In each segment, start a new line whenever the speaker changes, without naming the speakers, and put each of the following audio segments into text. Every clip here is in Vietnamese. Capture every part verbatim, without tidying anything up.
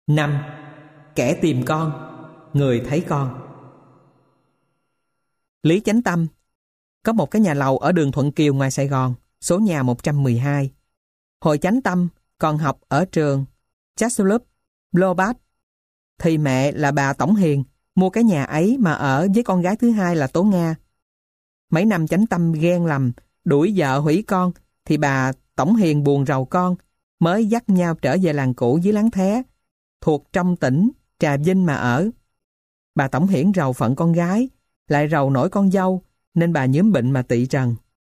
Năm. Kẻ tìm con, người thấy con. Lý Chánh Tâm có một cái nhà lầu ở đường Thuận Kiều ngoài Sài Gòn, số nhà một trăm mười hai. Hồi Chánh Tâm còn học ở trường Chatsworth, Lobat, thì mẹ là bà Tổng Hiền mua cái nhà ấy mà ở với con gái thứ hai là Tố Nga. Mấy năm Chánh Tâm ghen lầm, đuổi vợ hủy con, thì bà Tổng Hiền buồn rầu con, mới dắt nhau trở về làng cũ dưới Láng Thé, thuộc trong tỉnh Trà Vinh mà ở. Bà Tổng Hiển rầu phận con gái, lại rầu nổi con dâu, nên bà nhớm bệnh mà tị trần.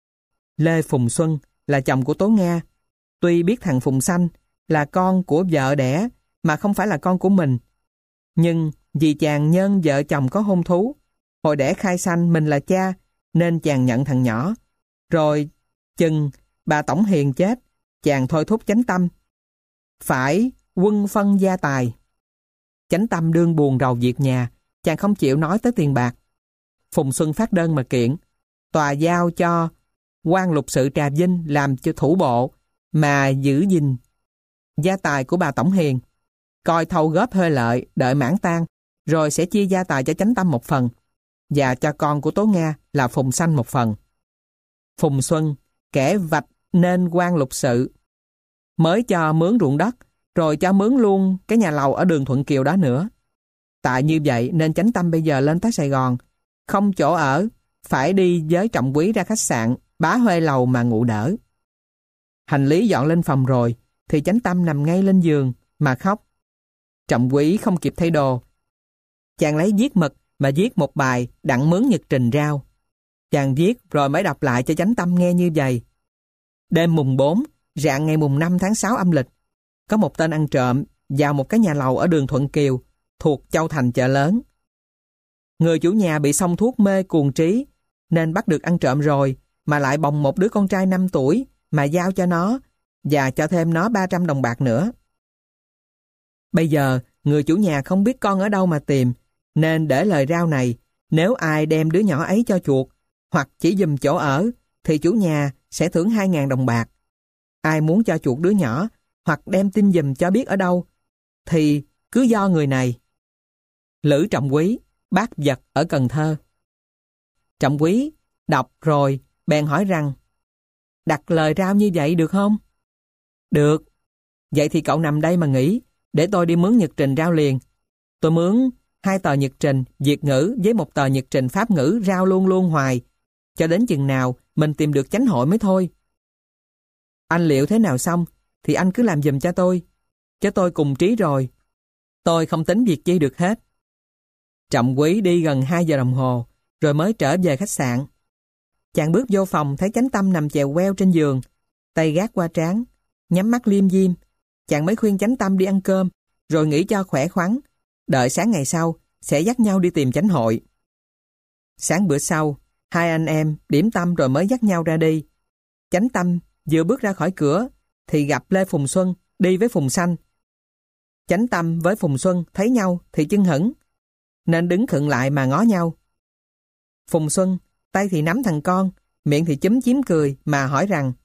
Lê Phùng Xuân là chồng của Tố Nga, tuy biết thằng Phùng Xanh là con của vợ đẻ mà không phải là con của mình, nhưng vì chàng nhân vợ chồng có hôn thú, hồi đẻ khai sanh mình là cha, nên chàng nhận thằng nhỏ. Rồi chừng bà Tổng Hiền chết, chàng thôi thúc Chánh Tâm phải quân phân gia tài. Chánh Tâm đương buồn rầu việc nhà, chàng không chịu nói tới tiền bạc. Phùng Xuân phát đơn mà kiện, tòa giao cho quan lục sự Trà Vinh làm cho thủ bộ mà giữ gìn gia tài của bà Tổng Hiền, coi thâu góp hơi lợi, đợi mãn tang, rồi sẽ chia gia tài cho Chánh Tâm một phần, và cho con của Tố Nga là Phùng Xanh một phần. Phùng Xuân kẻ vạch nên quan lục sự, mới cho mướn ruộng đất, rồi cho mướn luôn cái nhà lầu ở đường Thuận Kiều đó nữa. Tại như vậy nên Chánh Tâm bây giờ lên tới Sài Gòn, không chỗ ở, phải đi với Trọng Quý ra khách sạn Bá Huê Lầu mà ngủ đỡ. Hành lý dọn lên phòng rồi, thì Chánh Tâm nằm ngay lên giường mà khóc. Trọng Quý không kịp thay đồ. Chàng lấy viết mực mà viết một bài đặng mướn nhật trình rao. Chàng viết rồi mới đọc lại cho Chánh Tâm nghe như vậy. Đêm mùng bốn, rạng ngày mùng năm tháng sáu âm lịch, có một tên ăn trộm vào một cái nhà lầu ở đường Thuận Kiều, thuộc Châu Thành chợ lớn. Người chủ nhà bị xông thuốc mê cuồng trí, nên bắt được ăn trộm rồi, mà lại bồng một đứa con trai năm tuổi mà giao cho nó, và cho thêm nó ba trăm đồng bạc nữa. Bây giờ, người chủ nhà không biết con ở đâu mà tìm, nên để lời rao này, nếu ai đem đứa nhỏ ấy cho chuột, hoặc chỉ giùm chỗ ở, thì chủ nhà sẽ thưởng hai ngàn đồng bạc. Ai muốn cho chuột đứa nhỏ, hoặc đem tin giùm cho biết ở đâu, thì cứ do người này. Lữ Trọng Quý, bác vật ở Cần Thơ. Trọng Quý đọc rồi bèn hỏi rằng, đặt lời rao như vậy được không? Được. Vậy thì cậu nằm đây mà nghỉ, để tôi đi mướn nhật trình rao liền. Tôi mướn hai tờ nhật trình Việt ngữ với một tờ nhật trình Pháp ngữ rao luôn luôn hoài, cho đến chừng nào mình tìm được chánh hội mới thôi. Anh liệu thế nào xong thì anh cứ làm giùm cho tôi, chứ tôi cùng trí rồi. Tôi không tính việc chi được hết. Trọng Quý đi gần hai giờ đồng hồ, rồi mới trở về khách sạn. Chàng bước vô phòng thấy Chánh Tâm nằm chèo queo trên giường, tay gác qua trán, nhắm mắt liêm diêm. Chàng mới khuyên Chánh Tâm đi ăn cơm, rồi nghỉ cho khỏe khoắn, đợi sáng ngày sau sẽ dắt nhau đi tìm chánh hội. Sáng bữa sau, hai anh em điểm tâm rồi mới dắt nhau ra đi. Chánh Tâm vừa bước ra khỏi cửa thì gặp Lê Phùng Xuân đi với Phùng Xanh. Chánh Tâm với Phùng Xuân thấy nhau thì chưng hửng, nên đứng khựng lại mà ngó nhau. Phùng Xuân tay thì nắm thằng con, miệng thì chúm chím cười mà hỏi rằng,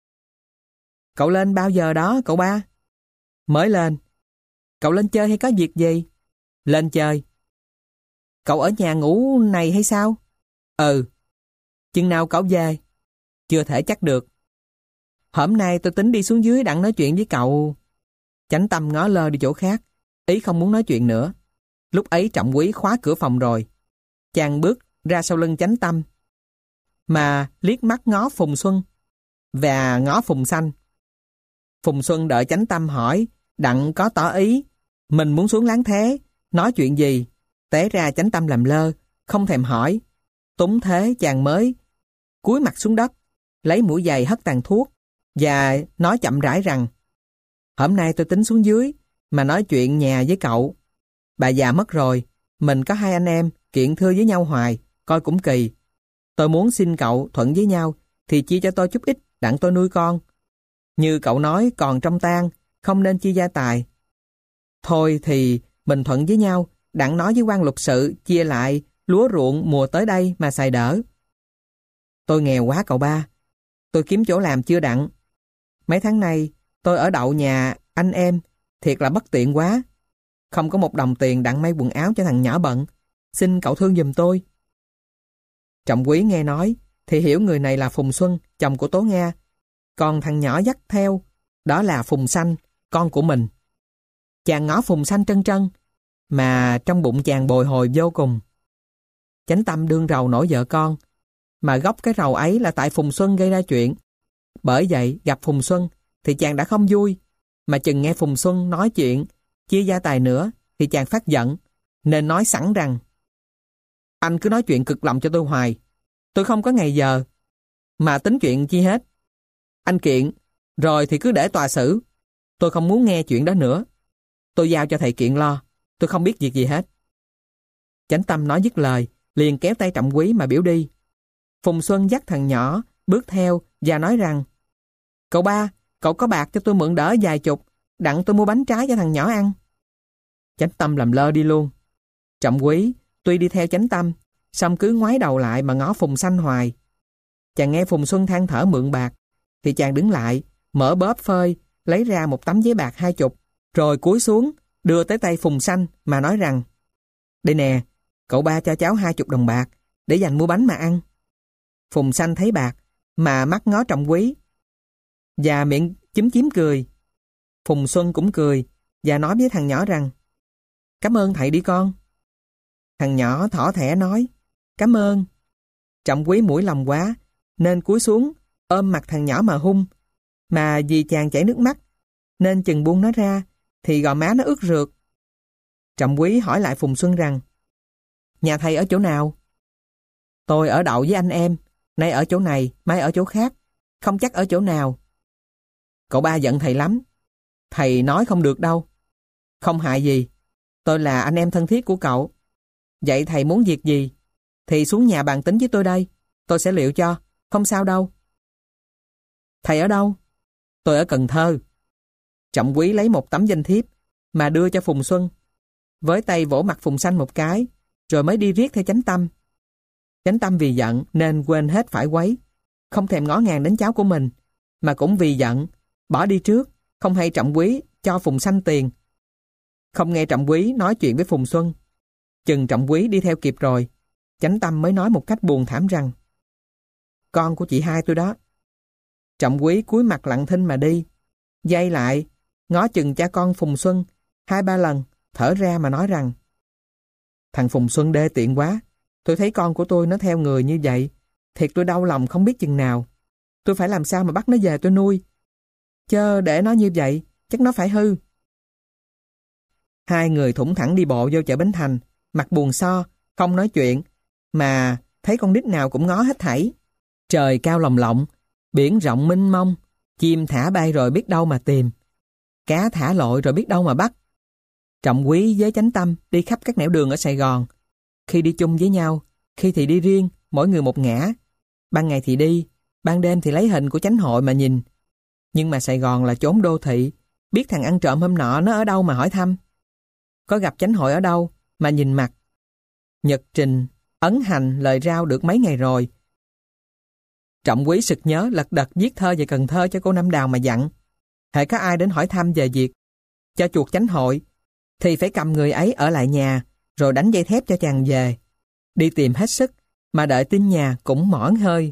cậu lên bao giờ đó cậu ba? Mới lên. Cậu lên chơi hay có việc gì? Lên chơi. Cậu ở nhà ngủ này hay sao? Ừ. Chừng nào cậu về? Chưa thể chắc được. Hôm nay tôi tính đi xuống dưới đặng nói chuyện với cậu. Chánh Tâm ngó lơ đi chỗ khác, ý không muốn nói chuyện nữa. Lúc ấy Trọng Quý khóa cửa phòng rồi. Chàng bước ra sau lưng Chánh Tâm, mà liếc mắt ngó Phùng Xuân và ngó Phùng Xanh. Phùng Xuân đợi Chánh Tâm hỏi, đặng có tỏ ý mình muốn xuống Láng Thế, nói chuyện gì. Té ra Chánh Tâm làm lơ, không thèm hỏi. Túng thế chàng mới cúi mặt xuống đất, lấy mũi giày hất tàn thuốc, và nói chậm rãi rằng, hôm nay tôi tính xuống dưới mà nói chuyện nhà với cậu. Bà già mất rồi, mình có hai anh em kiện thưa với nhau hoài, coi cũng kỳ. Tôi muốn xin cậu thuận với nhau, thì chia cho tôi chút ít đặng tôi nuôi con. Như cậu nói còn trong tang, không nên chia gia tài. Thôi thì mình thuận với nhau, đặng nói với quan lục sự chia lại lúa ruộng mùa tới đây mà xài đỡ. Tôi nghèo quá cậu ba, tôi kiếm chỗ làm chưa đặng. Mấy tháng nay tôi ở đậu nhà anh em, thiệt là bất tiện quá. Không có một đồng tiền đặng may quần áo cho thằng nhỏ bận. Xin cậu thương giùm tôi. Trọng Quý nghe nói thì hiểu người này là Phùng Xuân, chồng của Tố Nga. Còn thằng nhỏ dắt theo, đó là Phùng Xanh, con của mình. Chàng ngó Phùng Xanh trân trân, mà trong bụng chàng bồi hồi vô cùng. Chánh tâm đương rầu nổi vợ con, mà gốc cái rầu ấy là tại Phùng Xuân gây ra chuyện. Bởi vậy gặp Phùng Xuân thì chàng đã không vui, mà chừng nghe Phùng Xuân nói chuyện chia gia tài nữa thì chàng phát giận, nên nói sẵn rằng: anh cứ nói chuyện cực lòng cho tôi hoài, tôi không có ngày giờ mà tính chuyện chi hết. Anh kiện rồi thì cứ để tòa xử, tôi không muốn nghe chuyện đó nữa. Tôi giao cho thầy kiện lo, tôi không biết việc gì hết. Chánh tâm nói dứt lời, liền kéo tay Trọng Quý mà biểu đi. Phùng Xuân dắt thằng nhỏ bước theo và nói rằng: cậu ba, cậu có bạc cho tôi mượn đỡ vài chục, đặng tôi mua bánh trái cho thằng nhỏ ăn. Chánh tâm làm lơ đi luôn. Trọng Quý tuy đi theo Chánh tâm, xong cứ ngoái đầu lại mà ngó Phùng Xanh hoài. Chàng nghe Phùng Xuân than thở mượn bạc, thì chàng đứng lại, mở bóp phơi, lấy ra một tấm giấy bạc hai chục, rồi cúi xuống, đưa tới tay Phùng Xanh mà nói rằng: đây nè, cậu ba cho cháu hai chục đồng bạc, để dành mua bánh mà ăn. Phùng Xanh thấy bạc, mà mắt ngó Trọng Quý, và miệng chúm chím cười. Phùng Xuân cũng cười, và nói với thằng nhỏ rằng: cảm ơn thầy đi con. Thằng nhỏ thỏ thẻ nói: cảm ơn. Trọng Quý mũi lòng quá, nên cúi xuống, ôm mặt thằng nhỏ mà hung. Mà vì chàng chảy nước mắt, nên chừng buông nó ra, thì gò má nó ướt rượt. Trọng Quý hỏi lại Phùng Xuân rằng: nhà thầy ở chỗ nào? Tôi ở đậu với anh em, nay ở chỗ này, mai ở chỗ khác, không chắc ở chỗ nào. Cậu ba giận thầy lắm. Thầy nói không được đâu. Không hại gì, tôi là anh em thân thiết của cậu. Vậy thầy muốn việc gì thì xuống nhà bàn tính với tôi đây, tôi sẽ liệu cho, không sao đâu. Thầy ở đâu? Tôi ở Cần Thơ. Trọng Quý lấy một tấm danh thiếp mà đưa cho Phùng Xuân, với tay vỗ mặt Phùng Xanh một cái, rồi mới đi riết theo Chánh tâm. Chánh tâm vì giận nên quên hết phải quấy, không thèm ngó ngàng đến cháu của mình, mà cũng vì giận bỏ đi trước, không hay Trọng Quý cho Phùng Xanh tiền. Không nghe Trọng Quý nói chuyện với Phùng Xuân. Chừng Trọng Quý đi theo kịp rồi, Chánh tâm mới nói một cách buồn thảm rằng: con của chị hai tôi đó. Trọng Quý cúi mặt lặng thinh mà đi, dây lại ngó chừng cha con Phùng Xuân hai ba lần, thở ra mà nói rằng: thằng Phùng Xuân đê tiện quá. Tôi thấy con của tôi nó theo người như vậy, thiệt tôi đau lòng không biết chừng nào. Tôi phải làm sao mà bắt nó về tôi nuôi, chớ để nó như vậy chắc nó phải hư. Hai người thủng thẳng đi bộ vô chợ Bến Thành, mặt buồn so, không nói chuyện, mà thấy con nít nào cũng ngó hết thảy. Trời cao lồng lộng, biển rộng mênh mông, chim thả bay rồi biết đâu mà tìm, cá thả lội rồi biết đâu mà bắt. Trọng Quý với Chánh tâm đi khắp các nẻo đường ở Sài Gòn, khi đi chung với nhau, khi thì đi riêng, mỗi người một ngã. Ban ngày thì đi, ban đêm thì lấy hình của chánh hội mà nhìn. Nhưng mà Sài Gòn là chốn đô thị, biết thằng ăn trộm hôm nọ nó ở đâu mà hỏi thăm. Có gặp chánh hội ở đâu mà nhìn mặt. Nhật trình, ấn hành, lời rao được mấy ngày rồi. Trọng Quý sực nhớ lật đật viết thơ về Cần Thơ cho cô Năm Đào mà dặn: hễ có ai đến hỏi thăm về việc cho chuột chánh hội, thì phải cầm người ấy ở lại nhà, rồi đánh dây thép cho chàng về. Đi tìm hết sức, mà đợi tin nhà cũng mỏi hơi.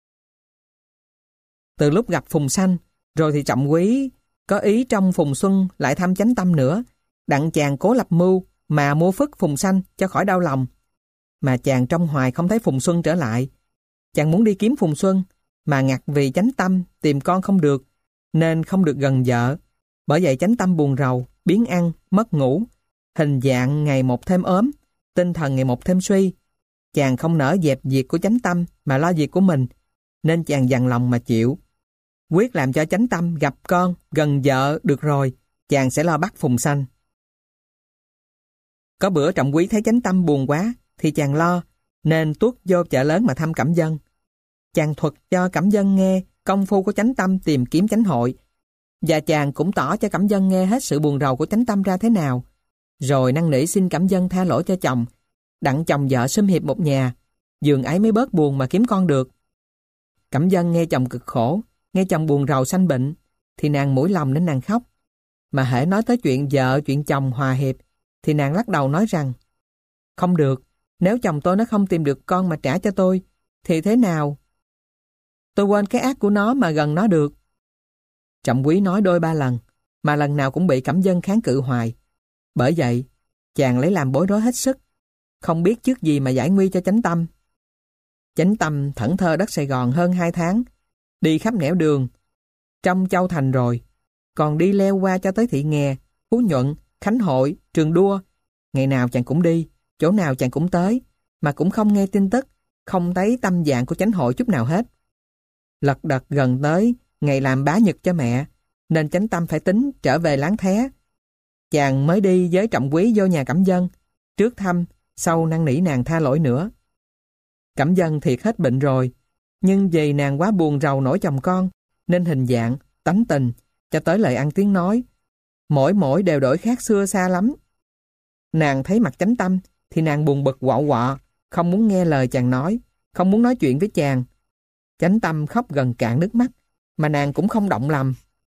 Từ lúc gặp Phùng Xanh, rồi thì Trọng Quý có ý trong Phùng Xuân lại thăm Chánh tâm nữa, đặng chàng cố lập mưu mà mua phức Phùng Xanh cho khỏi đau lòng. Mà chàng trong hoài không thấy Phùng Xuân trở lại. Chàng muốn đi kiếm Phùng Xuân, mà ngặt vì Chánh tâm tìm con không được, nên không được gần vợ. Bởi vậy Chánh tâm buồn rầu, biếng ăn, mất ngủ, hình dạng ngày một thêm ốm, tinh thần ngày một thêm suy. Chàng không nỡ dẹp việc của Chánh tâm mà lo việc của mình, nên chàng dằn lòng mà chịu. Quyết làm cho Chánh tâm gặp con, gần vợ được rồi, chàng sẽ lo bắt Phùng Xanh. Có bữa Trọng Quý thấy Chánh tâm buồn quá, thì chàng lo, nên tuốt vô chợ lớn mà thăm Cẩm Dân. Chàng thuật cho Cẩm Dân nghe công phu của Chánh tâm tìm kiếm chánh hội, và chàng cũng tỏ cho Cẩm Dân nghe hết sự buồn rầu của Chánh tâm ra thế nào, rồi năn nỉ xin Cẩm Dân tha lỗi cho chồng, đặng chồng vợ sum hiệp một nhà, giường ấy mới bớt buồn mà kiếm con được. Cẩm Dân nghe chồng cực khổ, nghe chồng buồn rầu sanh bệnh, thì nàng mũi lòng nên nàng khóc. Mà hễ nói tới chuyện vợ, chuyện chồng hòa hiệp, thì nàng lắc đầu nói rằng không được, nếu chồng tôi nó không tìm được con mà trả cho tôi, thì thế nào? Tôi quên cái ác của nó mà gần nó được. Trọng Quý nói đôi ba lần, mà lần nào cũng bị Cẩm Dân kháng cự hoài. Bởi vậy, chàng lấy làm bối rối hết sức, không biết trước gì mà giải nguy cho Chánh Tâm. Chánh Tâm thẫn thơ đất Sài Gòn hơn hai tháng, đi khắp nẻo đường, trong Châu Thành rồi, còn đi leo qua cho tới Thị Nghè, Phú Nhuận, Khánh Hội, Trường Đua. Ngày nào chàng cũng đi, chỗ nào chàng cũng tới, mà cũng không nghe tin tức, không thấy tâm dạng của Chánh Hội chút nào hết. Lật đật gần tới ngày làm bá nhật cho mẹ, nên Chánh Tâm phải tính trở về Láng Thé. Chàng mới đi với Trọng Quý vô nhà Cẩm Dân, trước thăm, sau năn nỉ nàng tha lỗi nữa. Cẩm Dân thiệt hết bệnh rồi, nhưng vì nàng quá buồn rầu nổi chồng con, nên hình dạng, tánh tình, cho tới lời ăn tiếng nói, mỗi mỗi đều đổi khác xưa xa lắm. Nàng thấy mặt Chánh Tâm, thì nàng buồn bực quạo quọ, không muốn nghe lời chàng nói, không muốn nói chuyện với chàng. Chánh Tâm khóc gần cạn nước mắt, mà nàng cũng không động lòng.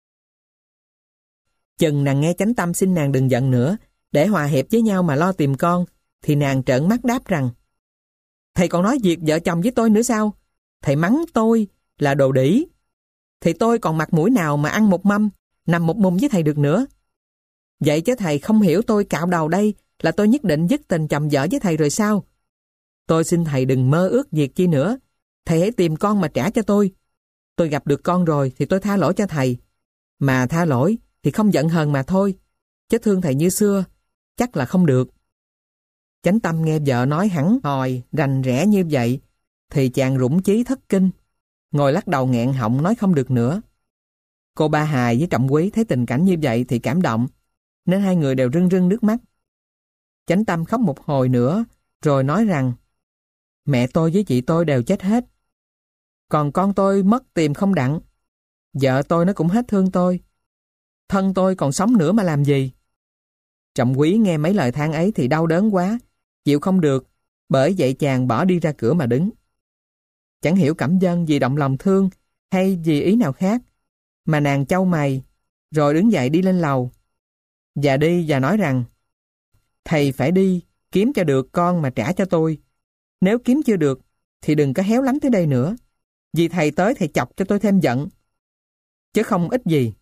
Chừng nàng nghe Chánh Tâm xin nàng đừng giận nữa, để hòa hiệp với nhau mà lo tìm con, thì nàng trợn mắt đáp rằng thầy còn nói việc vợ chồng với tôi nữa sao? Thầy mắng tôi là đồ đĩ, thì tôi còn mặt mũi nào mà ăn một mâm, nằm một mùng với thầy được nữa. Vậy chứ thầy không hiểu tôi cạo đầu đây là tôi nhất định dứt tình chồng vợ với thầy rồi sao? Tôi xin thầy đừng mơ ước việc chi nữa, thầy hãy tìm con mà trả cho tôi. Tôi gặp được con rồi thì tôi tha lỗi cho thầy, mà tha lỗi thì không giận hờn mà thôi, chứ thương thầy như xưa chắc là không được. Chánh Tâm nghe vợ nói hẳn hòi rành rẽ như vậy thì chàng rủng chí thất kinh, ngồi lắc đầu nghẹn họng nói không được nữa. Cô Ba Hài với Trọng Quý thấy tình cảnh như vậy thì cảm động, nên hai người đều rưng rưng nước mắt. Chánh Tâm khóc một hồi nữa rồi nói rằng mẹ tôi với chị tôi đều chết hết, còn con tôi mất tìm không đặng. Vợ tôi nó cũng hết thương tôi, thân tôi còn sống nữa mà làm gì. Trọng Quý nghe mấy lời than ấy thì đau đớn quá, chịu không được, bởi vậy chàng bỏ đi ra cửa mà đứng. Chẳng hiểu Cẩm Dân vì động lòng thương hay vì ý nào khác, mà nàng chau mày, rồi đứng dậy đi lên lầu. Và đi và nói rằng thầy phải đi kiếm cho được con mà trả cho tôi. Nếu kiếm chưa được thì đừng có héo lắm tới đây nữa, vì thầy tới thầy chọc cho tôi thêm giận, chứ không ít gì.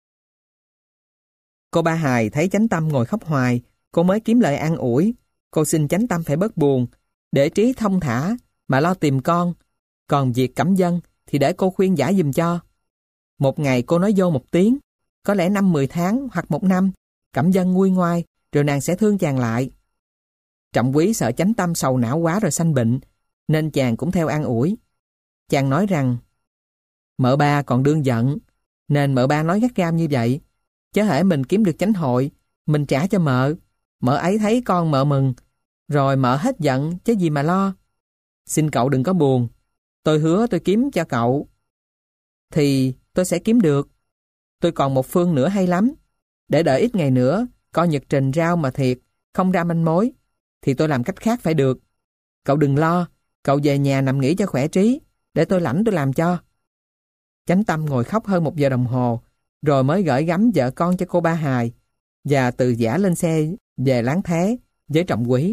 Cô Ba Hài thấy Chánh Tâm ngồi khóc hoài, cô mới kiếm lời an ủi. Cô xin Chánh Tâm phải bớt buồn, để trí thông thả mà lo tìm con. Còn việc Cẩm Dân thì để cô khuyên giải giùm cho. Một ngày cô nói vô một tiếng, có lẽ năm mười tháng hoặc một năm, Cẩm Dân nguôi ngoai, rồi nàng sẽ thương chàng lại. Trọng Quý sợ Chánh Tâm sầu não quá rồi sanh bệnh, nên chàng cũng theo an ủi. Chàng nói rằng mợ ba còn đương giận, nên mợ ba nói gắt gao như vậy. Chứ hễ mình kiếm được chánh hội, mình trả cho mợ, mợ ấy thấy con mợ mừng, rồi mợ hết giận chứ gì mà lo. Xin cậu đừng có buồn, tôi hứa tôi kiếm cho cậu. Thì tôi sẽ kiếm được. Tôi còn một phương nữa hay lắm. Để đợi ít ngày nữa, coi nhật trình rao mà thiệt, không ra manh mối, thì tôi làm cách khác phải được. Cậu đừng lo, cậu về nhà nằm nghỉ cho khỏe trí, để tôi lãnh tôi làm cho. Chánh Tâm ngồi khóc hơn một giờ đồng hồ, rồi mới gửi gắm vợ con cho cô Ba Hài, và từ giã lên xe về Láng Thé với Trọng Quý.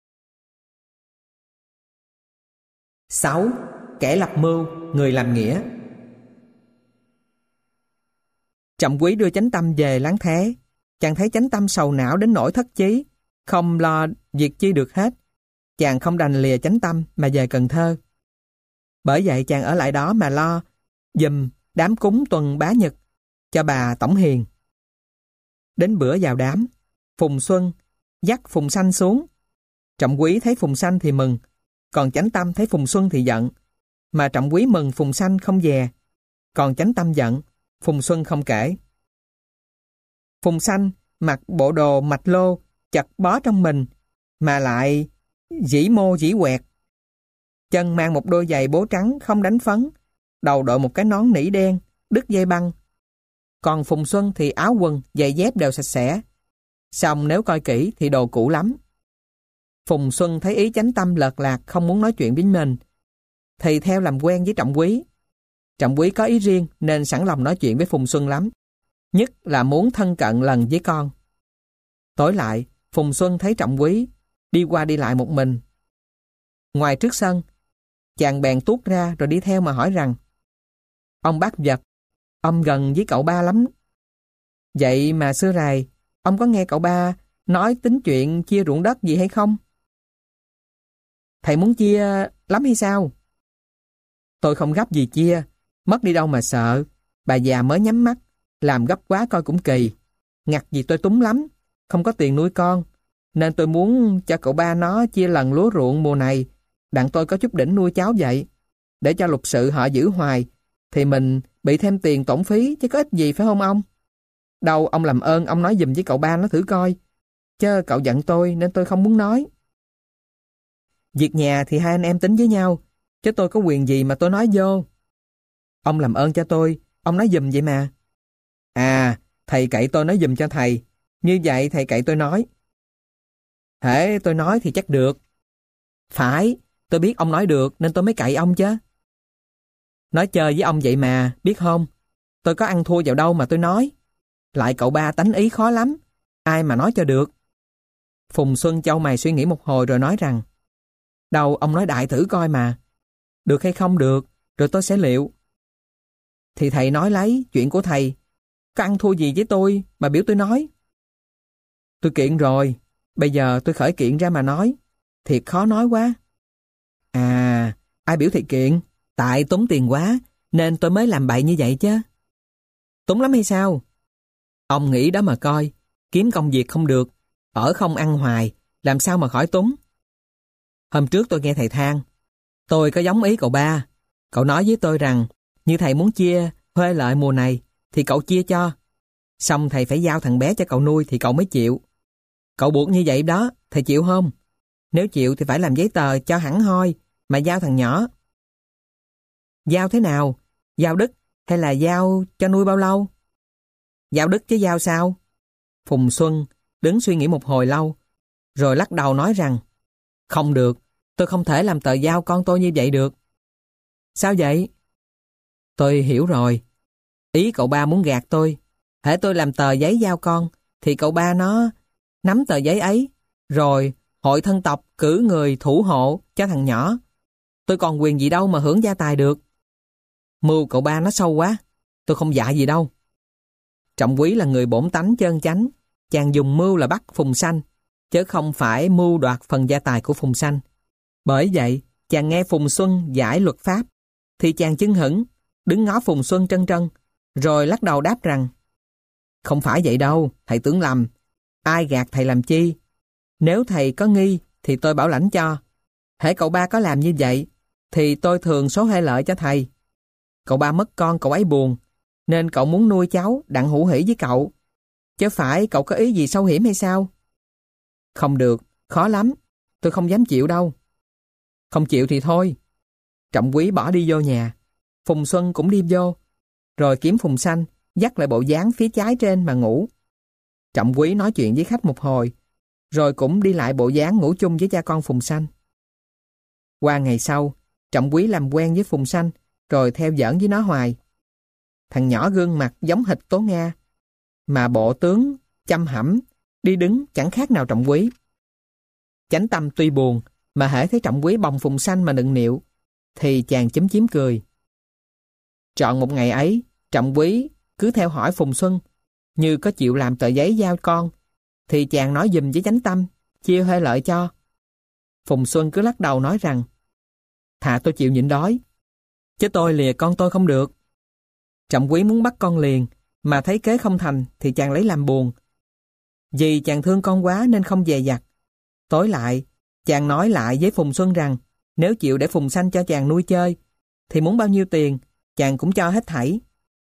sáu. Kẻ lập mưu, người làm nghĩa. Trọng Quý đưa Chánh Tâm về Láng Thé. Chàng thấy Chánh Tâm sầu não đến nỗi thất chí, không lo việc chi được hết. Chàng không đành lìa Chánh Tâm mà về Cần Thơ. Bởi vậy chàng ở lại đó mà lo giùm đám cúng tuần bá nhật cho bà Tổng Hiền. Đến bữa vào đám, Phùng Xuân dắt Phùng Sanh xuống. Trọng Quý thấy Phùng Sanh thì mừng, còn Chánh Tâm thấy Phùng Xuân thì giận. Mà Trọng Quý mừng Phùng Sanh không dè, còn Chánh Tâm giận, Phùng Xuân không kể. Phùng Sanh mặc bộ đồ mạch lô chật bó trong mình, mà lại dĩ mô dĩ quẹt. Chân mang một đôi giày bố trắng không đánh phấn, đầu đội một cái nón nỉ đen, đứt dây băng. Còn Phùng Xuân thì áo quần, giày dép đều sạch sẽ. Xong nếu coi kỹ thì đồ cũ lắm. Phùng Xuân thấy ý Chánh Tâm lợt lạc không muốn nói chuyện với mình, thì theo làm quen với Trọng Quý. Trọng Quý có ý riêng nên sẵn lòng nói chuyện với Phùng Xuân lắm, nhất là muốn thân cận lần với con. Tối lại, Phùng Xuân thấy Trọng Quý đi qua đi lại một mình. Ngoài trước sân, chàng bèn tuốt ra rồi đi theo mà hỏi rằng: Ông bác Vật, ông gần với cậu ba lắm. Vậy mà xưa rày, ông có nghe cậu ba nói tính chuyện chia ruộng đất gì hay không? Thầy muốn chia lắm hay sao? Tôi không gấp gì chia, mất đi đâu mà sợ. Bà già mới nhắm mắt, làm gấp quá coi cũng kỳ. Ngặt gì tôi túng lắm, không có tiền nuôi con, nên tôi muốn cho cậu ba nó chia lần lúa ruộng mùa này, đặng tôi có chút đỉnh nuôi cháu vậy. Để cho lục sự họ giữ hoài, thì mình bị thêm tiền tổn phí chứ có ích gì phải không ông? Đâu ông làm ơn ông nói giùm với cậu ba nó thử coi, chứ cậu giận tôi nên tôi không muốn nói. Việc nhà thì hai anh em tính với nhau, chứ tôi có quyền gì mà tôi nói vô. Ông làm ơn cho tôi, ông nói giùm vậy mà. À, thầy cậy tôi nói giùm cho thầy, như vậy thầy cậy tôi nói. Hễ tôi nói thì chắc được. Phải, tôi biết ông nói được nên tôi mới cậy ông chứ. Nói chơi với ông vậy mà, biết không? Tôi có ăn thua vào đâu mà tôi nói. Lại cậu ba tánh ý khó lắm, ai mà nói cho được. Phùng Xuân chau mày suy nghĩ một hồi rồi nói rằng: Đâu ông nói đại thử coi mà. Được hay không được, rồi tôi sẽ liệu. Thì thầy nói lấy, chuyện của thầy. Có ăn thua gì với tôi mà biểu tôi nói. Tôi kiện rồi, bây giờ tôi khởi kiện ra mà nói. Thiệt khó nói quá. À, ai biểu thầy kiện? Tại tốn tiền quá, nên tôi mới làm bậy như vậy chứ. Tốn lắm hay sao? Ông nghĩ đó mà coi, kiếm công việc không được, ở không ăn hoài, làm sao mà khỏi túng. Hôm trước tôi nghe thầy than, tôi có giống ý cậu ba. Cậu nói với tôi rằng, như thầy muốn chia thuê lợi mùa này, thì cậu chia cho. Xong thầy phải giao thằng bé cho cậu nuôi thì cậu mới chịu. Cậu buộc như vậy đó, thầy chịu không? Nếu chịu thì phải làm giấy tờ cho hẳn hoi, mà giao thằng nhỏ. Giao thế nào? Giao đứt hay là giao cho nuôi bao lâu? Giao đứt chứ giao sao? Phùng Xuân đứng suy nghĩ một hồi lâu, rồi lắc đầu nói rằng: Không được, tôi không thể làm tờ giao con tôi như vậy được. Sao vậy? Tôi hiểu rồi. Ý cậu ba muốn gạt tôi. Hễ tôi làm tờ giấy giao con, thì cậu ba nó nắm tờ giấy ấy, rồi hội thân tộc cử người thủ hộ cho thằng nhỏ. Tôi còn quyền gì đâu mà hưởng gia tài được. Mưu cậu ba nó sâu quá, tôi không dạ gì đâu. Trọng Quý là người bổn tánh trơn chánh, chàng dùng mưu là bắt Phùng Sanh, chứ không phải mưu đoạt phần gia tài của Phùng Sanh. Bởi vậy, chàng nghe Phùng Xuân giải luật pháp, thì chàng chưng hửng, đứng ngó Phùng Xuân trân trân, rồi lắc đầu đáp rằng: Không phải vậy đâu, thầy tưởng lầm. Ai gạt thầy làm chi? Nếu thầy có nghi, thì tôi bảo lãnh cho. Hễ cậu ba có làm như vậy, thì tôi thường số hệ lợi cho thầy. Cậu ba mất con cậu ấy buồn, nên cậu muốn nuôi cháu đặng hữu hỷ với cậu. Chứ phải cậu có ý gì sâu hiểm hay sao? Không được, khó lắm, tôi không dám chịu đâu. Không chịu thì thôi. Trọng Quý bỏ đi vô nhà, Phùng Xuân cũng đi vô, rồi kiếm Phùng Sanh, dắt lại bộ dáng phía trái trên mà ngủ. Trọng Quý nói chuyện với khách một hồi, rồi cũng đi lại bộ dáng ngủ chung với cha con Phùng Sanh. Qua ngày sau, Trọng Quý làm quen với Phùng Sanh, rồi theo giỡn với nó hoài. Thằng nhỏ gương mặt giống hệt Tố Nga, mà bộ tướng chăm hẩm, đi đứng chẳng khác nào Trọng Quý. Chánh Tâm tuy buồn, mà hễ thấy Trọng Quý bồng Phùng Sanh mà nựng nịu, thì chàng chúm chím cười. Trọn một ngày ấy, Trọng Quý cứ theo hỏi Phùng Xuân, như có chịu làm tờ giấy giao con, thì chàng nói giùm với Chánh Tâm, chia hơi lợi cho. Phùng Xuân cứ lắc đầu nói rằng: Thà tôi chịu nhịn đói, chứ tôi lìa con tôi không được. Trọng Quý muốn bắt con liền, mà thấy kế không thành thì chàng lấy làm buồn. Vì chàng thương con quá nên không dè dặt. Tối lại, chàng nói lại với Phùng Xuân rằng nếu chịu để Phùng Sanh cho chàng nuôi chơi, thì muốn bao nhiêu tiền, chàng cũng cho hết thảy.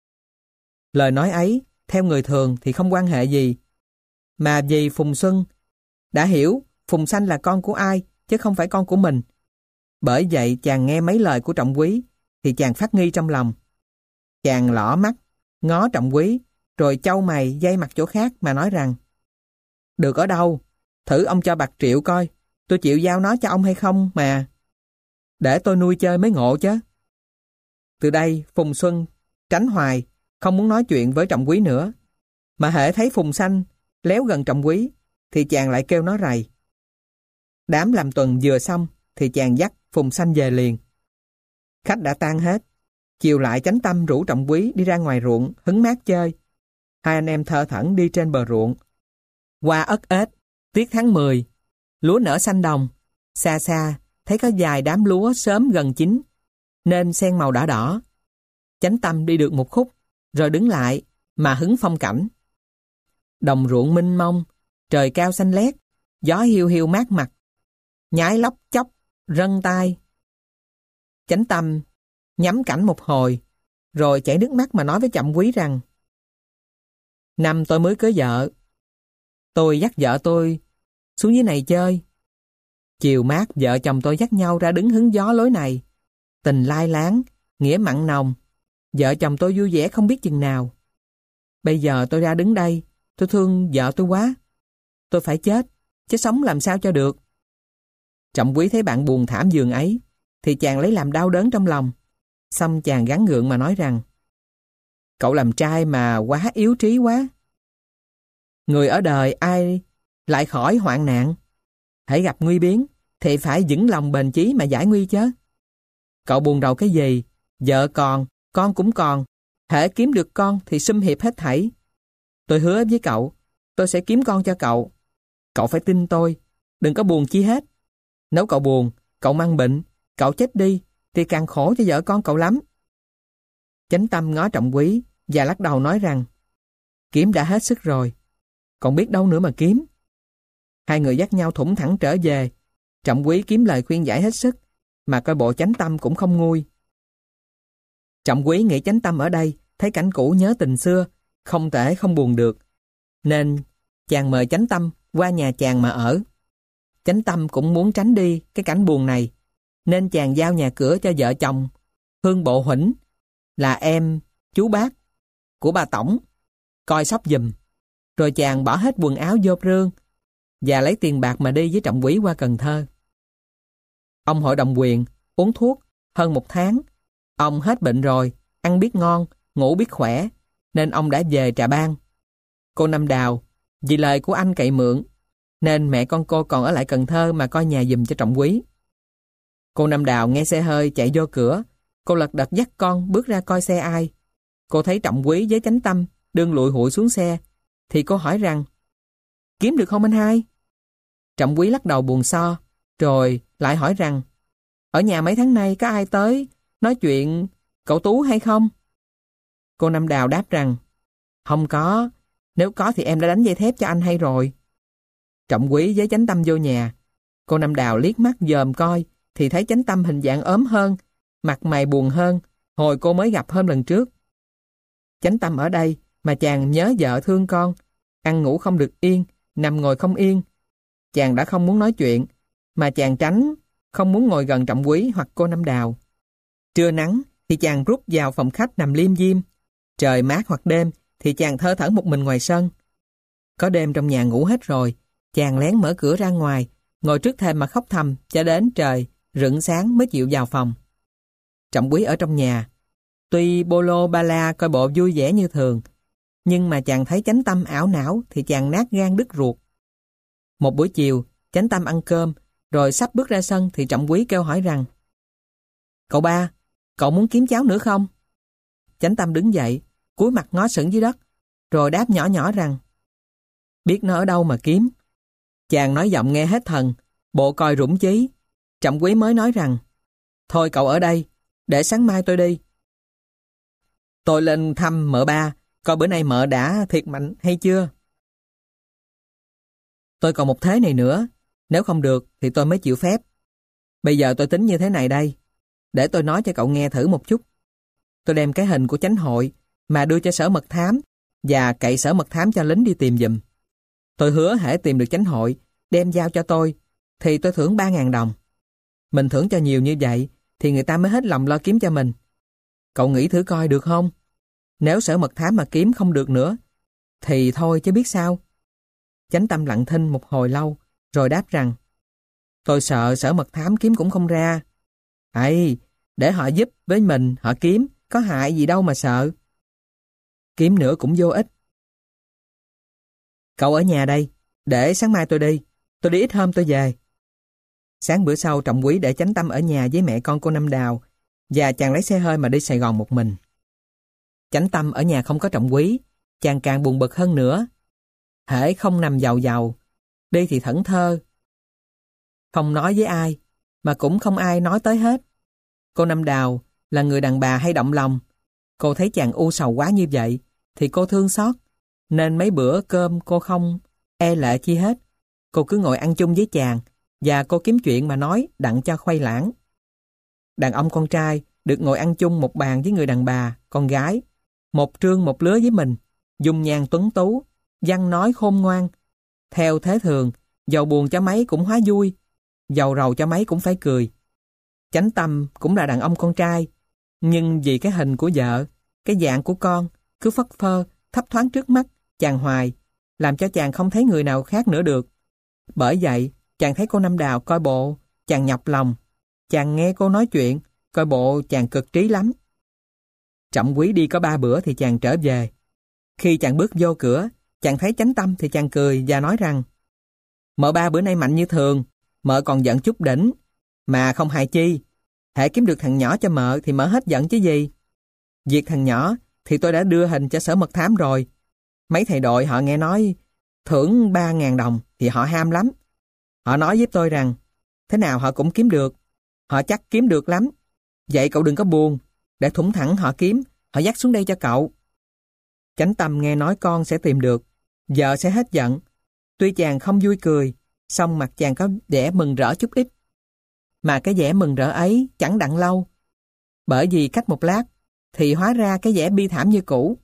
Lời nói ấy, theo người thường thì không quan hệ gì. Mà vì Phùng Xuân đã hiểu Phùng Sanh là con của ai, chứ không phải con của mình. Bởi vậy chàng nghe mấy lời của Trọng Quý, thì chàng phát nghi trong lòng. Chàng lỏ mắt, ngó Trọng Quý, rồi chau mày dây mặt chỗ khác mà nói rằng: Được ở đâu, thử ông cho bạc triệu coi, tôi chịu giao nó cho ông hay không mà. Để tôi nuôi chơi mới ngộ chứ. Từ đây Phùng Xuân tránh hoài, không muốn nói chuyện với Trọng Quý nữa. Mà hễ thấy Phùng Sanh léo gần Trọng Quý, thì chàng lại kêu nó rầy. Đám làm tuần vừa xong thì chàng dắt Phùng Xanh về liền. Khách đã tan hết. Chiều lại Chánh Tâm rủ Trọng Quý đi ra ngoài ruộng hứng mát chơi. Hai anh em thơ thẩn đi trên bờ ruộng. Qua ất ếch, tiết tháng mười, lúa nở xanh đồng. Xa xa thấy có vài đám lúa sớm gần chín, nên sen màu đỏ đỏ. Chánh Tâm đi được một khúc, rồi đứng lại mà hứng phong cảnh. Đồng ruộng mênh mông, trời cao xanh lét, gió hiu hiu mát mặt, nhái lóc chóc, rân tai. Chánh Tâm nhắm cảnh một hồi, rồi chảy nước mắt mà nói với Trọng Quý rằng: Năm tôi mới cưới vợ, tôi dắt vợ tôi xuống dưới này chơi. Chiều mát vợ chồng tôi dắt nhau ra đứng hứng gió lối này. Tình lai láng, nghĩa mặn nồng. Vợ chồng tôi vui vẻ không biết chừng nào. Bây giờ tôi ra đứng đây, tôi thương vợ tôi quá. Tôi phải chết, chứ sống làm sao cho được. Trọng Quý thấy bạn buồn thảm giường ấy, thì chàng lấy làm đau đớn trong lòng. Xong chàng gắng gượng mà nói rằng: Cậu làm trai mà quá yếu trí quá. Người ở đời ai lại khỏi hoạn nạn. Hãy gặp nguy biến thì phải vững lòng bền chí mà giải nguy chớ. Cậu buồn rầu cái gì? Vợ còn, con cũng còn. Hễ kiếm được con thì sum hiệp hết thảy. Tôi hứa với cậu, tôi sẽ kiếm con cho cậu. Cậu phải tin tôi, đừng có buồn chi hết. Nếu cậu buồn, cậu mang bệnh, cậu chết đi, thì càng khổ cho vợ con cậu lắm. Chánh Tâm ngó Trọng Quý và lắc đầu nói rằng: Kiếm đã hết sức rồi, còn biết đâu nữa mà kiếm. Hai người dắt nhau thủng thẳng trở về. Trọng Quý kiếm lời khuyên giải hết sức, mà coi bộ Chánh Tâm cũng không nguôi. Trọng Quý nghĩ Chánh Tâm ở đây thấy cảnh cũ nhớ tình xưa, không thể không buồn được, nên chàng mời Chánh Tâm qua nhà chàng mà ở. Chánh Tâm cũng muốn tránh đi cái cảnh buồn này, nên chàng giao nhà cửa cho vợ chồng Hương Bộ Huỳnh, là em chú bác của bà Tổng, coi sóc giùm. Rồi chàng bỏ hết quần áo vô rương và lấy tiền bạc mà đi với Trọng Quý qua Cần Thơ. Ông hội đồng quyền uống thuốc hơn một tháng. Ông hết bệnh rồi, ăn biết ngon, ngủ biết khỏe, nên ông đã về Trà Bang. Cô Năm Đào vì lời của anh cậy mượn, nên mẹ con cô còn ở lại Cần Thơ mà coi nhà giùm cho Trọng Quý. Cô Năm Đào nghe xe hơi chạy vô cửa, cô lật đật dắt con bước ra coi xe ai. Cô thấy Trọng Quý với Chánh Tâm đương lụi hụi xuống xe, thì cô hỏi rằng: Kiếm được không anh hai? Trọng Quý lắc đầu buồn so, rồi lại hỏi rằng: Ở nhà mấy tháng nay có ai tới nói chuyện cậu Tú hay không? Cô Năm Đào đáp rằng: Không có, nếu có thì em đã đánh dây thép cho anh hay rồi. Trọng Quý với Chánh Tâm vô nhà. Cô Năm Đào liếc mắt dòm coi, thì thấy Chánh Tâm hình dạng ốm hơn, mặt mày buồn hơn hồi cô mới gặp hôm lần trước. Chánh Tâm ở đây mà chàng nhớ vợ thương con, ăn ngủ không được yên, nằm ngồi không yên. Chàng đã không muốn nói chuyện, mà chàng tránh, không muốn ngồi gần Trọng Quý hoặc cô Năm Đào. Trưa nắng thì chàng rút vào phòng khách nằm liêm diêm. Trời mát hoặc đêm thì chàng thơ thẩn một mình ngoài sân. Có đêm trong nhà ngủ hết rồi, chàng lén mở cửa ra ngoài, ngồi trước thềm mà khóc thầm cho đến trời rựng sáng mới chịu vào phòng. Trọng Quý ở trong nhà, tuy bolo ba la coi bộ vui vẻ như thường, nhưng mà chàng thấy Chánh Tâm ảo não thì chàng nát gan đứt ruột. Một buổi chiều, Chánh Tâm ăn cơm, rồi sắp bước ra sân thì Trọng Quý kêu hỏi rằng: Cậu ba, cậu muốn kiếm cháu nữa không? Chánh Tâm đứng dậy, cúi mặt ngó sững dưới đất, rồi đáp nhỏ nhỏ rằng: Biết nó ở đâu mà kiếm. Chàng nói giọng nghe hết thần, bộ coi rủng chí. Trọng Quý mới nói rằng: Thôi cậu ở đây, để sáng mai tôi đi. Tôi lên thăm mợ ba, coi bữa nay mợ đã thiệt mạnh hay chưa. Tôi còn một thế này nữa, nếu không được thì tôi mới chịu phép. Bây giờ tôi tính như thế này đây, để tôi nói cho cậu nghe thử một chút. Tôi đem cái hình của chánh hội mà đưa cho sở mật thám và cậy sở mật thám cho lính đi tìm giùm. Tôi hứa hễ tìm được chánh hội, đem giao cho tôi, thì tôi thưởng ba ngàn đồng. Mình thưởng cho nhiều như vậy thì người ta mới hết lòng lo kiếm cho mình. Cậu nghĩ thử coi được không? Nếu sở mật thám mà kiếm không được nữa thì thôi chứ biết sao. Chánh Tâm lặng thinh một hồi lâu, rồi đáp rằng: Tôi sợ sở mật thám kiếm cũng không ra. Ây, để họ giúp với mình, họ kiếm, có hại gì đâu mà sợ. Kiếm nữa cũng vô ích. Cậu ở nhà đây, Để sáng mai tôi đi, tôi đi ít hôm tôi về. Sáng bữa sau Trọng Quý để Chánh Tâm ở nhà với mẹ con cô Năm Đào và chàng lấy xe hơi mà đi Sài Gòn một mình. Chánh Tâm ở nhà không có Trọng Quý, chàng càng buồn bực hơn nữa. Hễ không nằm giàu giàu, đi thì thẫn thơ. Không nói với ai, mà cũng không ai nói tới hết. Cô Năm Đào là người đàn bà hay động lòng. Cô thấy chàng u sầu quá như vậy, thì cô thương xót, nên mấy bữa cơm cô không e lệ chi hết. Cô cứ ngồi ăn chung với chàng, và cô kiếm chuyện mà nói đặng cho khuây lãng. Đàn ông con trai được ngồi ăn chung một bàn với người đàn bà, con gái, một trương một lứa với mình, dung nhan tuấn tú, văn nói khôn ngoan. Theo thế thường, giàu buồn cho mấy cũng hóa vui, giàu rầu cho mấy cũng phải cười. Chánh Tâm cũng là đàn ông con trai, nhưng vì cái hình của vợ, cái dạng của con cứ phất phơ, thấp thoáng trước mắt chàng hoài, làm cho chàng không thấy người nào khác nữa được. Bởi vậy, chàng thấy cô Năm Đào coi bộ, chàng nhọc lòng. Chàng nghe cô nói chuyện, coi bộ chàng cực trí lắm. Trọng Quý đi có ba bữa thì chàng trở về. Khi chàng bước vô cửa, chàng thấy Chánh Tâm thì chàng cười và nói rằng: Mợ ba bữa nay mạnh như thường, mợ còn giận chút đỉnh, mà không hại chi. Hễ kiếm được thằng nhỏ cho mợ thì mợ hết giận chứ gì. Việc thằng nhỏ thì tôi đã đưa hình cho sở mật thám rồi. Mấy thầy đội họ nghe nói thưởng ba ngàn đồng thì họ ham lắm. Họ nói với tôi rằng thế nào họ cũng kiếm được. Họ chắc kiếm được lắm. Vậy cậu đừng có buồn, để thủng thẳng họ kiếm, họ dắt xuống đây cho cậu. Chánh Tâm nghe nói con sẽ tìm được, vợ sẽ hết giận. Tuy chàng không vui cười, song mặt chàng có vẻ mừng rỡ chút ít. Mà cái vẻ mừng rỡ ấy chẳng đặng lâu. Bởi vì cách một lát thì hóa ra cái vẻ bi thảm như cũ.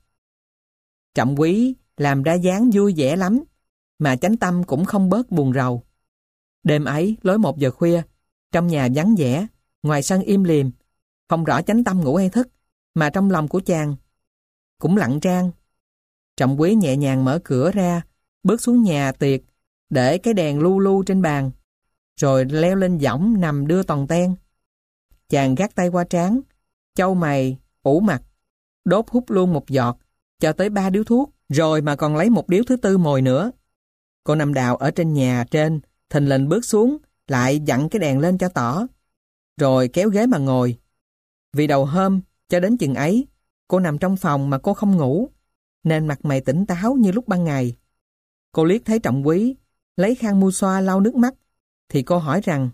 Trọng Quý làm ra dáng vui vẻ lắm, mà Chánh Tâm cũng không bớt buồn rầu. Đêm ấy lối một giờ khuya, trong nhà vắng vẻ, ngoài sân im lìm, không rõ Chánh Tâm ngủ hay thức, mà trong lòng của chàng cũng lặng trang. Trọng Quý nhẹ nhàng mở cửa ra, bước xuống nhà tiệc, để cái đèn lu lu trên bàn, rồi leo lên võng nằm đưa tòn ten. Chàng gác tay qua trán, chau mày, ủ mặt, đốt hút luôn một giọt, cho tới ba điếu thuốc, rồi mà còn lấy một điếu thứ tư mồi nữa. Cô Năm Đào ở trên nhà trên, thình lình bước xuống, lại dặn cái đèn lên cho tỏ, rồi kéo ghế mà ngồi. Vì đầu hôm, cho đến chừng ấy, cô nằm trong phòng mà cô không ngủ, nên mặt mày tỉnh táo như lúc ban ngày. Cô liếc thấy Trọng Quý, lấy khăn mu xoa lau nước mắt, thì cô hỏi rằng: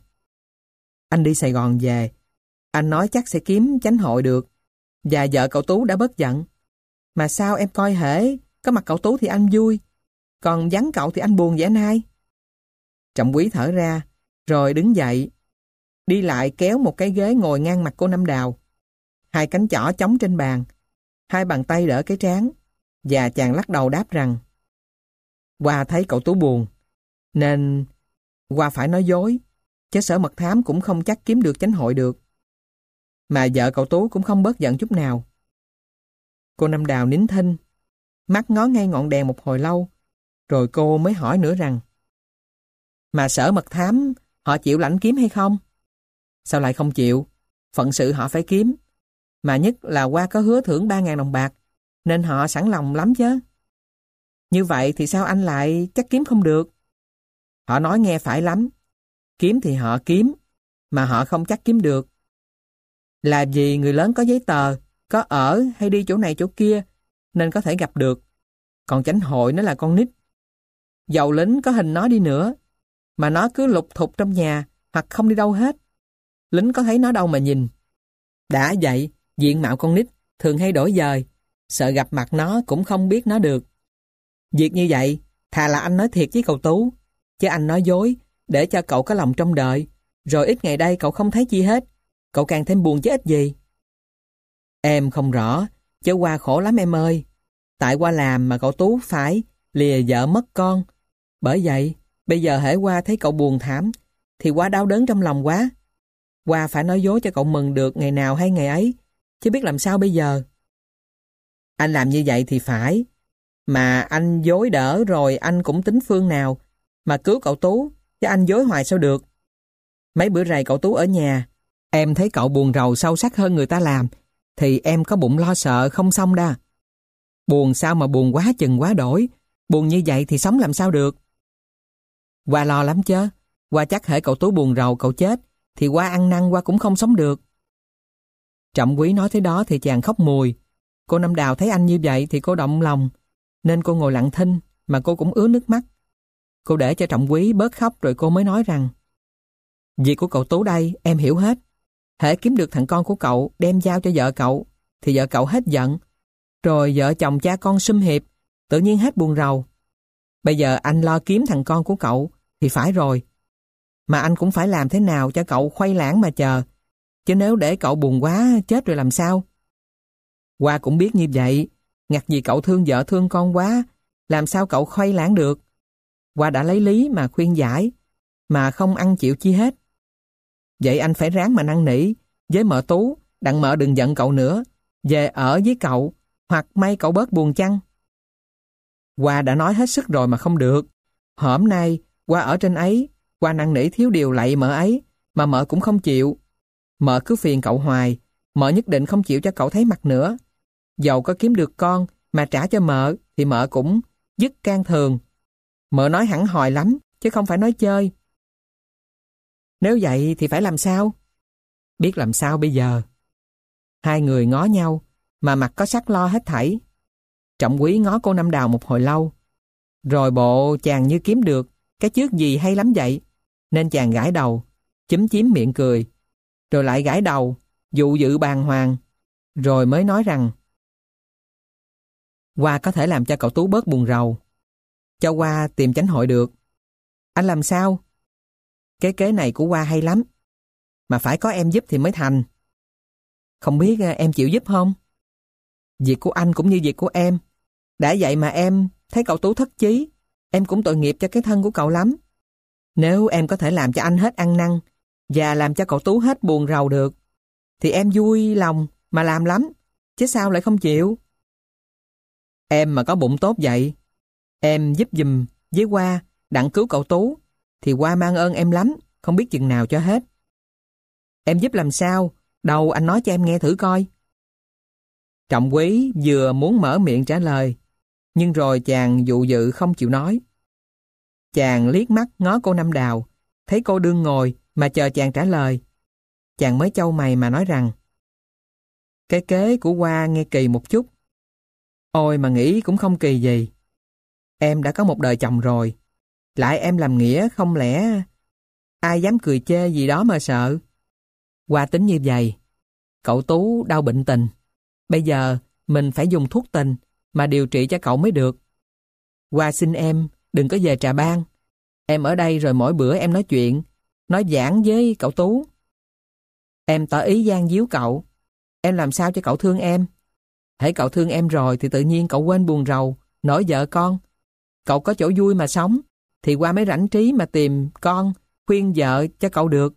Anh đi Sài Gòn về, anh nói chắc sẽ kiếm chánh hội được, và vợ cậu Tú đã bớt giận. Mà sao em coi hễ có mặt cậu Tú thì anh vui, còn vắng cậu thì anh buồn vậy anh hai? Trọng Quý thở ra, rồi đứng dậy, đi lại kéo một cái ghế ngồi ngang mặt cô Năm Đào. Hai cánh chỏ chống trên bàn, hai bàn tay đỡ cái trán, và chàng lắc đầu đáp rằng: Hoa thấy cậu Tú buồn, nên Hoa phải nói dối, chứ sở mật thám cũng không chắc kiếm được chánh hội được. Mà vợ cậu Tú cũng không bớt giận chút nào. Cô Năm Đào nín thinh, mắt ngó ngay ngọn đèn một hồi lâu, rồi cô mới hỏi nữa rằng: Mà sở mật thám họ chịu lãnh kiếm hay không? Sao lại không chịu? Phận sự họ phải kiếm. Mà nhất là Hoa có hứa thưởng ba ngàn đồng bạc, nên họ sẵn lòng lắm chứ. Như vậy thì sao anh lại chắc kiếm không được? Họ nói nghe phải lắm. Kiếm thì họ kiếm, mà họ không chắc kiếm được. Là vì người lớn có giấy tờ, có ở hay đi chỗ này chỗ kia, nên có thể gặp được. Còn chánh hội nó là con nít. Dầu lính có hình nó đi nữa, mà nó cứ lục thục trong nhà, hoặc không đi đâu hết. Lính có thấy nó đâu mà nhìn. Đã vậy, diện mạo con nít thường hay đổi dời, sợ gặp mặt nó cũng không biết nó được. Việc như vậy, thà là anh nói thiệt với cậu Tú, chứ anh nói dối, để cho cậu có lòng trông đợi, rồi ít ngày đây cậu không thấy chi hết, cậu càng thêm buồn chứ ít gì. Em không rõ, chứ Hoa khổ lắm em ơi. Tại Hoa làm mà cậu Tú phải lìa vợ mất con. Bởi vậy, bây giờ hễ Hoa thấy cậu buồn thảm, thì Hoa đau đớn trong lòng quá. Hoa phải nói dối cho cậu mừng được ngày nào hay ngày ấy, chứ biết làm sao bây giờ. Anh làm như vậy thì phải, mà anh dối đỡ rồi anh cũng tính phương nào mà cứu cậu Tú, chứ anh dối hoài sao được. Mấy bữa rày cậu Tú ở nhà, em thấy cậu buồn rầu sâu sắc hơn người ta làm, thì em có bụng lo sợ không xong đa. Buồn sao mà buồn quá chừng quá đổi, buồn như vậy thì sống làm sao được. Hoa lo lắm chớ. Hoa chắc hễ cậu Tú buồn rầu cậu chết thì Hoa ăn năn Hoa cũng không sống được. Trọng Quý nói thế đó thì chàng khóc mùi. Cô Năm Đào thấy anh như vậy thì cô động lòng, nên cô ngồi lặng thinh mà cô cũng ứa nước mắt. Cô để cho Trọng Quý bớt khóc rồi cô mới nói rằng: Việc của cậu Tú đây em hiểu hết. Hễ kiếm được thằng con của cậu đem giao cho vợ cậu thì vợ cậu hết giận, rồi vợ chồng cha con sum hiệp, tự nhiên hết buồn rầu. Bây giờ anh lo kiếm thằng con của cậu thì phải rồi, mà anh cũng phải làm thế nào cho cậu khuây lãng mà chờ, chứ nếu để cậu buồn quá chết rồi làm sao? Hoa cũng biết như vậy, ngặt gì cậu thương vợ thương con quá, làm sao cậu khuây lãng được. Hoa đã lấy lý mà khuyên giải, mà không ăn chịu chi hết. Vậy anh phải ráng mà năn nỉ với mợ Tú, đặng mợ đừng giận cậu nữa, về ở với cậu, hoặc may cậu bớt buồn chăng. Hoa đã nói hết sức rồi mà không được. Hôm nay Hoa ở trên ấy, Hoa năn nỉ thiếu điều lạy mợ ấy, mà mợ cũng không chịu. Mợ cứ phiền cậu hoài, mợ nhất định không chịu cho cậu thấy mặt nữa. Dầu có kiếm được con mà trả cho mợ thì mợ cũng dứt can thường. Mợ nói hẳn hòi lắm, chứ không phải nói chơi. Nếu vậy thì phải làm sao? Biết làm sao bây giờ? Hai người ngó nhau, mà mặt có sắc lo hết thảy. Trọng Quý ngó cô Năm Đào một hồi lâu, rồi bộ chàng như kiếm được cái chước gì hay lắm vậy, nên chàng gãi đầu, chúm chím miệng cười, rồi lại gãi đầu, dụ dự bàng hoàng, rồi mới nói rằng: Hoa có thể làm cho cậu Tú bớt buồn rầu, cho Hoa tìm chánh hội được. Anh làm sao? Cái kế này của Hoa hay lắm, mà phải có em giúp thì mới thành. Không biết em chịu giúp không? Việc của anh cũng như việc của em. Đã vậy mà em thấy cậu Tú thất chí, em cũng tội nghiệp cho cái thân của cậu lắm. Nếu em có thể làm cho anh hết ăn năn và làm cho cậu Tú hết buồn rầu được, thì em vui lòng mà làm lắm, chứ sao lại không chịu. Em mà có bụng tốt vậy, em giúp giùm với Hoa đặng cứu cậu Tú, thì Hoa mang ơn em lắm, không biết chừng nào cho hết. Em giúp làm sao? Đâu anh nói cho em nghe thử coi. Trọng Quý vừa muốn mở miệng trả lời, nhưng rồi chàng dụ dự không chịu nói. Chàng liếc mắt ngó cô Năm Đào, thấy cô đương ngồi mà chờ chàng trả lời. Chàng mới chau mày mà nói rằng: Cái kế của Hoa nghe kỳ một chút. Ôi mà nghĩ cũng không kỳ gì. Em đã có một đời chồng rồi, lại em làm nghĩa không lẽ ai dám cười chê gì đó mà sợ. Hoa tính như vậy, cậu Tú đau bệnh tình, bây giờ mình phải dùng thuốc tình mà điều trị cho cậu mới được. Hoa xin em đừng có về Trà Bang, em ở đây rồi mỗi bữa em nói chuyện, nói giảng với cậu Tú. Em tỏ ý gian díu cậu, em làm sao cho cậu thương em. Hễ cậu thương em rồi thì tự nhiên cậu quên buồn rầu, nỗi vợ con. Cậu có chỗ vui mà sống, thì Hoa mới rảnh trí mà tìm con, khuyên vợ cho cậu được.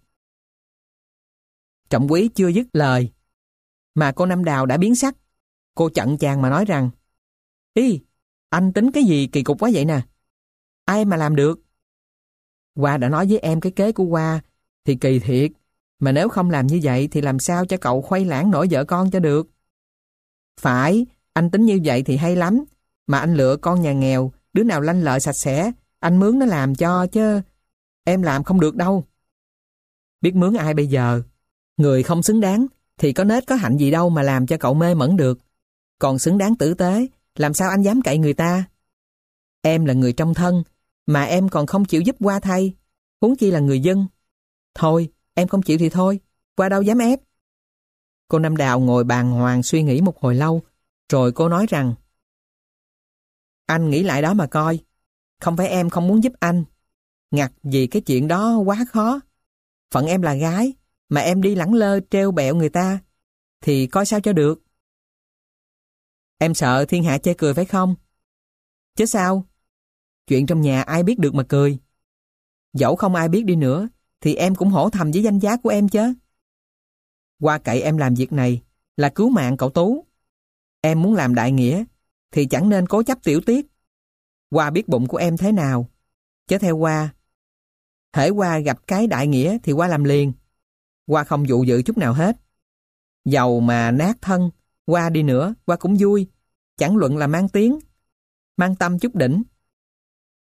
Trọng Quý chưa dứt lời, mà cô Năm Đào đã biến sắc. Cô chặn chàng mà nói rằng: Ý, anh tính cái gì kỳ cục quá vậy nè? Ai mà làm được? Hoa đã nói với em cái kế của Hoa thì kỳ thiệt, mà nếu không làm như vậy thì làm sao cho cậu khuây lãng nổi vợ con cho được? Phải, anh tính như vậy thì hay lắm, mà anh lựa con nhà nghèo, đứa nào lanh lợi sạch sẽ, anh mướn nó làm cho, chứ em làm không được đâu. Biết mướn ai bây giờ? Người không xứng đáng thì có nết có hạnh gì đâu mà làm cho cậu mê mẩn được. Còn xứng đáng tử tế, làm sao anh dám cậy người ta? Em là người trong thân, mà em còn không chịu giúp Hoa thay, huống chi là người dân. Thôi, em không chịu thì thôi, Hoa đâu dám ép. Cô Năm Đào ngồi bàng hoàng suy nghĩ một hồi lâu, rồi cô nói rằng: Anh nghĩ lại đó mà coi, không phải em không muốn giúp anh, ngặt vì cái chuyện đó quá khó. Phận em là gái, mà em đi lẳng lơ trêu bẹo người ta, thì coi sao cho được. Em sợ thiên hạ chê cười phải không? Chứ sao? Chuyện trong nhà ai biết được mà cười. Dẫu không ai biết đi nữa, thì em cũng hổ thầm với danh giá của em chứ. Hoa cậy em làm việc này là cứu mạng cậu Tú. Em muốn làm đại nghĩa, thì chẳng nên cố chấp tiểu tiết. Hoa biết bụng của em thế nào, chứ theo Hoa, hễ Hoa gặp cái đại nghĩa thì Hoa làm liền. Hoa không dụ dự chút nào hết. Dầu mà nát thân Hoa đi nữa, Hoa cũng vui, chẳng luận là mang tiếng, mang tâm chút đỉnh.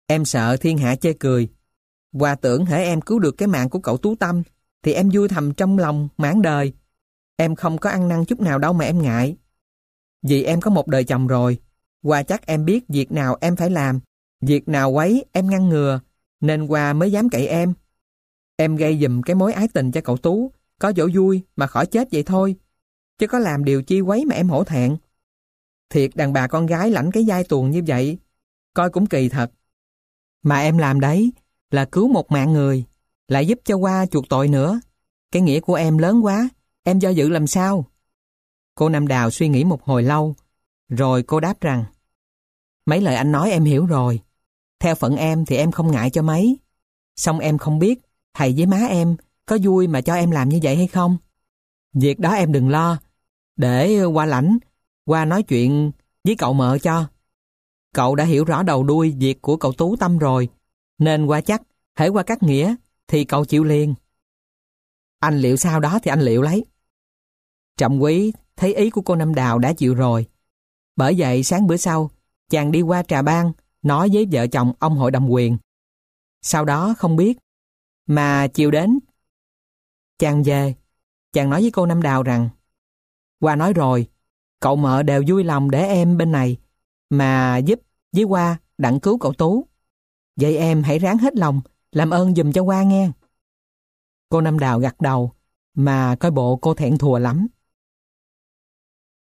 Em sợ thiên hạ chê cười. Hoa tưởng hễ em cứu được cái mạng của cậu Tú Tâm thì em vui thầm trong lòng mãn đời. Em không có ăn năn chút nào đâu mà em ngại. Vì em có một đời chồng rồi. Hoa chắc em biết việc nào em phải làm, việc nào quấy em ngăn ngừa, nên Hoa mới dám cậy em. Em gây giùm cái mối ái tình cho cậu Tú, có dỗ vui mà khỏi chết vậy thôi, chứ có làm điều chi quấy mà em hổ thẹn. Thiệt đàn bà con gái lãnh cái vai tuồng như vậy, coi cũng kỳ thật. Mà em làm đấy là cứu một mạng người, lại giúp cho Hoa chuộc tội nữa. Cái nghĩa của em lớn quá, em do dự làm sao? Cô Năm Đào suy nghĩ một hồi lâu, rồi cô đáp rằng: mấy lời anh nói em hiểu rồi. Theo phận em thì em không ngại cho mấy. Song em không biết thầy với má em có vui mà cho em làm như vậy hay không. Việc đó em đừng lo, để Hoa lãnh, Hoa nói chuyện với cậu mợ cho. Cậu đã hiểu rõ đầu đuôi việc của cậu Tú Tâm rồi, nên Hoa chắc hễ Hoa cắt nghĩa thì cậu chịu liền. Anh liệu sao đó thì anh liệu lấy. Trọng Quý thấy ý của cô Năm Đào đã chịu rồi. Bởi vậy sáng bữa sau, chàng đi qua trà ban nói với vợ chồng ông hội đồng quyền. Sau đó không biết, mà chiều đến chàng về, chàng nói với cô Năm Đào rằng: Hoa nói rồi, cậu mợ đều vui lòng để em bên này mà giúp với Hoa đặng cứu cậu Tú. Vậy em hãy ráng hết lòng làm ơn giùm cho Hoa nghe. Cô Năm Đào gật đầu, mà coi bộ cô thẹn thùa lắm.